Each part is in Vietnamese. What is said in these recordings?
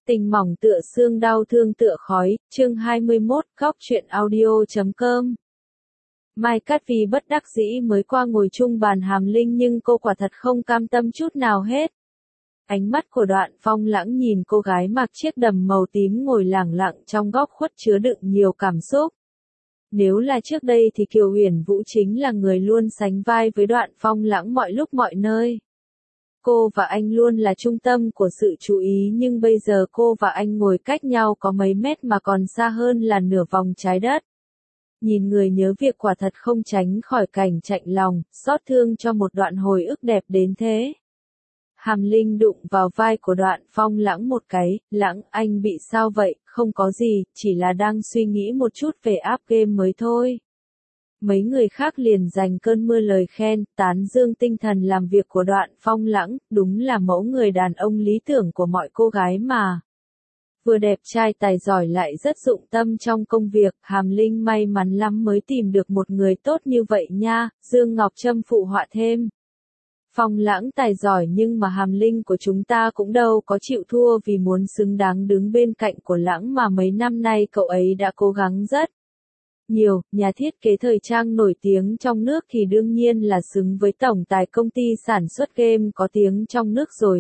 Tình mỏng tựa xương đau thương tựa khói, chương 21, góc truyện audio.com. Mai Cát vì bất đắc dĩ mới qua ngồi chung bàn Hàm Linh nhưng cô quả thật không cam tâm chút nào hết. Ánh mắt của Đoạn Phong Lãng nhìn cô gái mặc chiếc đầm màu tím ngồi lẳng lặng trong góc khuất chứa đựng nhiều cảm xúc. Nếu là trước đây thì Kiều Huyền Vũ chính là người luôn sánh vai với Đoạn Phong Lãng mọi lúc mọi nơi. Cô và anh luôn là trung tâm của sự chú ý nhưng bây giờ cô và anh ngồi cách nhau có mấy mét mà còn xa hơn là nửa vòng trái đất. Nhìn người nhớ việc quả thật không tránh khỏi cảnh chạnh lòng, xót thương cho một đoạn hồi ức đẹp đến thế. Hàm Linh đụng vào vai của Đoạn Phong Lãng một cái, Lãng anh bị sao vậy, không có gì, chỉ là đang suy nghĩ một chút về app game mới thôi. Mấy người khác liền dành cơn mưa lời khen, tán dương tinh thần làm việc của Đoạn Phong Lãng, đúng là mẫu người đàn ông lý tưởng của mọi cô gái mà. Vừa đẹp trai tài giỏi lại rất dụng tâm trong công việc, Hàm Linh may mắn lắm mới tìm được một người tốt như vậy nha, Dương Ngọc Trâm phụ họa thêm. Phong Lãng tài giỏi nhưng mà Hàm Linh của chúng ta cũng đâu có chịu thua vì muốn xứng đáng đứng bên cạnh của Lãng mà mấy năm nay cậu ấy đã cố gắng rất nhiều. Nhà thiết kế thời trang nổi tiếng trong nước thì đương nhiên là xứng với tổng tài công ty sản xuất game có tiếng trong nước rồi,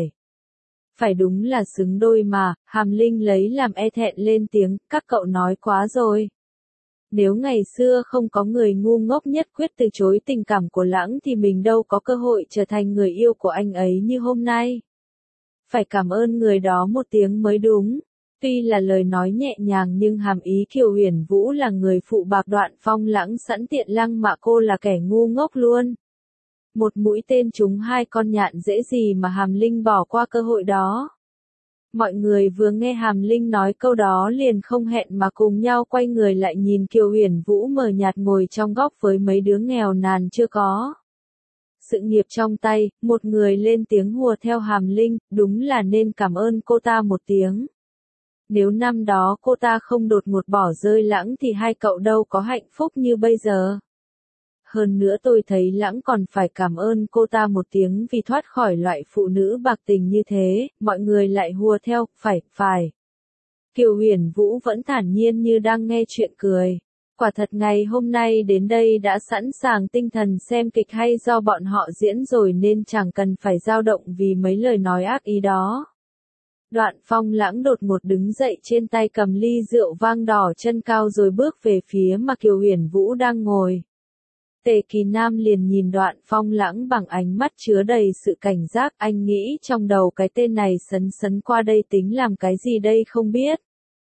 phải đúng là xứng đôi mà. Hàm Linh lấy làm e thẹn lên tiếng, các cậu nói quá rồi. Nếu ngày xưa không có người ngu ngốc nhất quyết từ chối tình cảm của Lãng thì mình đâu có cơ hội trở thành người yêu của anh ấy như hôm nay. Phải cảm ơn người đó một tiếng mới đúng. Tuy là lời nói nhẹ nhàng nhưng hàm ý Kiều Huyền Vũ là người phụ bạc Đoạn Phong Lãng sẵn tiện lăng mạ cô là kẻ ngu ngốc luôn. Một mũi tên trúng hai con nhạn dễ gì mà Hàm Linh bỏ qua cơ hội đó. Mọi người vừa nghe Hàm Linh nói câu đó liền không hẹn mà cùng nhau quay người lại nhìn Kiều Huyền Vũ mờ nhạt ngồi trong góc với mấy đứa nghèo nàn chưa có sự nghiệp trong tay, một người lên tiếng hùa theo Hàm Linh, đúng là nên cảm ơn cô ta một tiếng. Nếu năm đó cô ta không đột ngột bỏ rơi Lãng thì hai cậu đâu có hạnh phúc như bây giờ. Hơn nữa tôi thấy Lãng còn phải cảm ơn cô ta một tiếng vì thoát khỏi loại phụ nữ bạc tình như thế, mọi người lại hùa theo, phải. Kiều Huyền Vũ vẫn thản nhiên như đang nghe chuyện cười. Quả thật ngày hôm nay đến đây đã sẵn sàng tinh thần xem kịch hay do bọn họ diễn rồi nên chẳng cần phải dao động vì mấy lời nói ác ý đó. Đoạn Phong Lãng đột ngột đứng dậy trên tay cầm ly rượu vang đỏ chân cao rồi bước về phía mà Kiều Huyền Vũ đang ngồi. Tề Kỳ Nam liền nhìn Đoạn Phong Lãng bằng ánh mắt chứa đầy sự cảnh giác, anh nghĩ trong đầu cái tên này sấn qua đây tính làm cái gì đây không biết.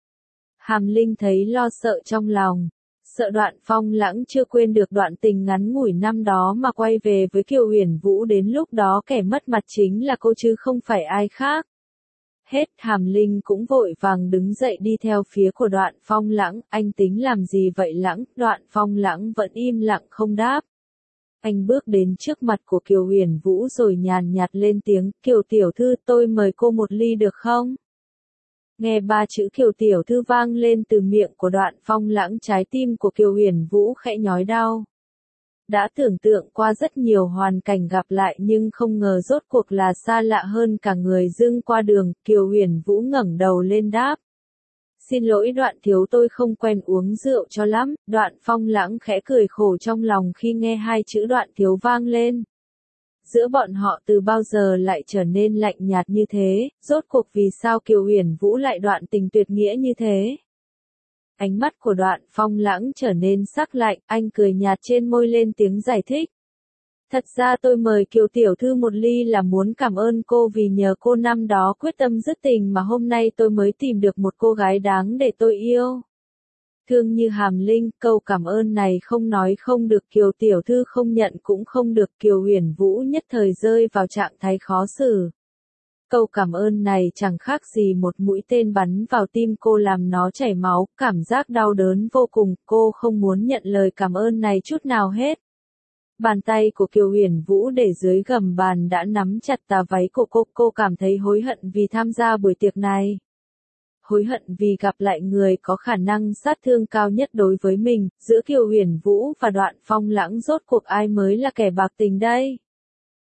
Hàm Linh thấy lo sợ trong lòng, sợ Đoạn Phong Lãng chưa quên được đoạn tình ngắn ngủi năm đó mà quay về với Kiều Huyền Vũ, đến lúc đó kẻ mất mặt chính là cô chứ không phải ai khác. Hết, Hàm Linh cũng vội vàng đứng dậy đi theo phía của Đoạn Phong Lãng, anh tính làm gì vậy Lãng? Đoạn Phong Lãng vẫn im lặng không đáp. Anh bước đến trước mặt của Kiều Huyền Vũ rồi nhàn nhạt lên tiếng, Kiều tiểu thư tôi mời cô một ly được không? Nghe ba chữ Kiều tiểu thư vang lên từ miệng của Đoạn Phong Lãng, trái tim của Kiều Huyền Vũ khẽ nhói đau. Đã tưởng tượng qua rất nhiều hoàn cảnh gặp lại nhưng không ngờ rốt cuộc là xa lạ hơn cả người dưng qua đường. Kiều Huyền Vũ ngẩng đầu lên đáp. Xin lỗi Đoạn thiếu, tôi không quen uống rượu cho lắm. Đoạn Phong Lãng khẽ cười khổ trong lòng khi nghe hai chữ Đoạn thiếu vang lên. Giữa bọn họ từ bao giờ lại trở nên lạnh nhạt như thế, rốt cuộc vì sao Kiều Huyền Vũ lại đoạn tình tuyệt nghĩa như thế? Ánh mắt của Đoạn Phong Lãng trở nên sắc lạnh, anh cười nhạt trên môi lên tiếng giải thích. Thật ra tôi mời Kiều tiểu thư một ly là muốn cảm ơn cô vì nhờ cô năm đó quyết tâm dứt tình mà hôm nay tôi mới tìm được một cô gái đáng để tôi yêu. Thương như Hàm Linh, câu cảm ơn này không nói không được, Kiều tiểu thư không nhận cũng không được. Kiều Huyền Vũ nhất thời rơi vào trạng thái khó xử. Câu cảm ơn này chẳng khác gì một mũi tên bắn vào tim cô làm nó chảy máu, cảm giác đau đớn vô cùng, cô không muốn nhận lời cảm ơn này chút nào hết. Bàn tay của Kiều Huyền Vũ để dưới gầm bàn đã nắm chặt tà váy của cô cảm thấy hối hận vì tham gia buổi tiệc này. Hối hận vì gặp lại người có khả năng sát thương cao nhất đối với mình, giữa Kiều Huyền Vũ và Đoạn Phong Lãng rốt cuộc ai mới là kẻ bạc tình đây?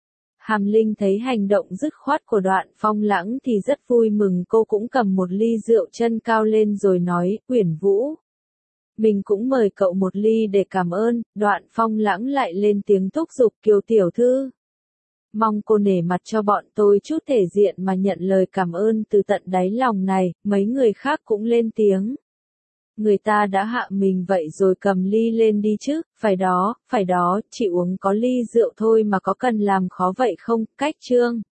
Hàm Linh thấy hành động dứt khoát của Đoạn Phong Lãng thì rất vui mừng, cô cũng cầm một ly rượu chân cao lên rồi nói, Uyển Vũ, mình cũng mời cậu một ly để cảm ơn. Đoạn Phong Lãng lại lên tiếng thúc giục, Kiều tiểu thư, mong cô nể mặt cho bọn tôi chút thể diện mà nhận lời cảm ơn từ tận đáy lòng này. Mấy người khác cũng lên tiếng. Người ta đã hạ mình vậy rồi, cầm ly lên đi chứ, phải đó, chỉ uống có ly rượu thôi mà có cần làm khó vậy không? Cách Trương